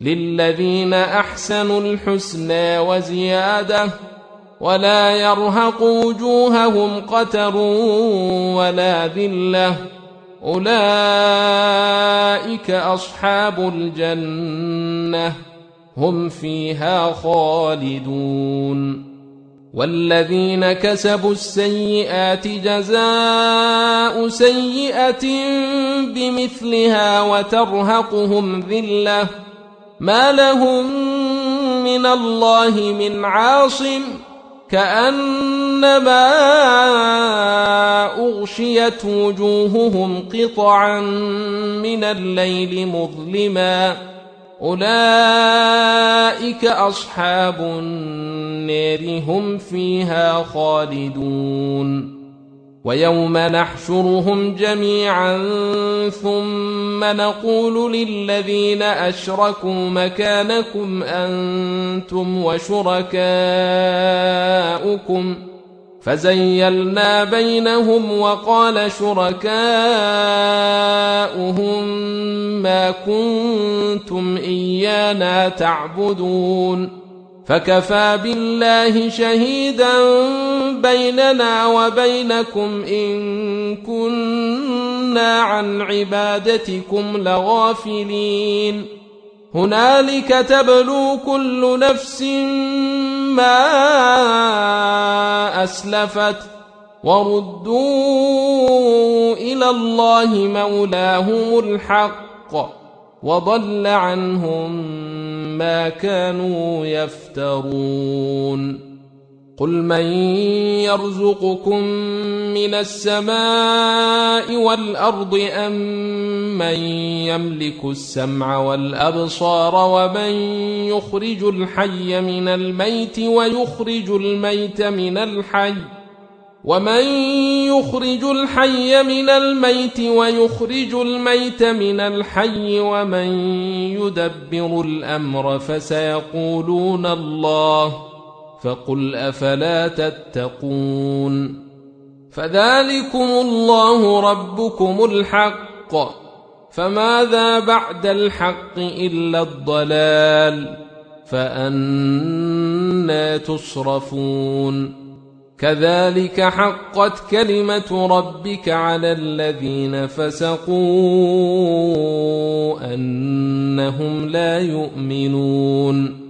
للذين أحسنوا الحسنى وزيادة ولا يرهق وجوههم قتر ولا ذلة أولئك أصحاب الجنة هم فيها خالدون والذين كسبوا السيئات جزاء سيئة بمثلها وترهقهم ذلة ما لهم من الله من عاصم كأنما أغشيت وجوههم قطعا من الليل مظلما أولئك أصحاب النار هم فيها خالدون ويوم نحشرهم جميعا ثم نقول للذين أشركوا مكانكم أنتم وشركاؤكم فزيلنا بينهم وقال شركاؤهم ما كنتم إيانا تعبدون فكفى بالله شهيدا بيننا وبينكم إن كنا عن عبادتكم لغافلين هنالك تبلو كل نفس ما أسلفت وردوا إلى الله مولاهم الحق وضل عنهم ما كانوا يفترون قل من يرزقكم من السماء والأرض أم من يملك السمع والأبصار ومن يخرج الحي من الميت ويخرج الميت من الحي ومن يخرج الحي من الميت ويخرج الميت من الحي ومن يدبر الأمر فسيقولون الله فقل أفلا تتقون فذلكم الله ربكم الحق فماذا بعد الحق إلا الضلال فأنى تصرفون كذلك حقت كلمة ربك على الذين فسقوا أنهم لا يؤمنون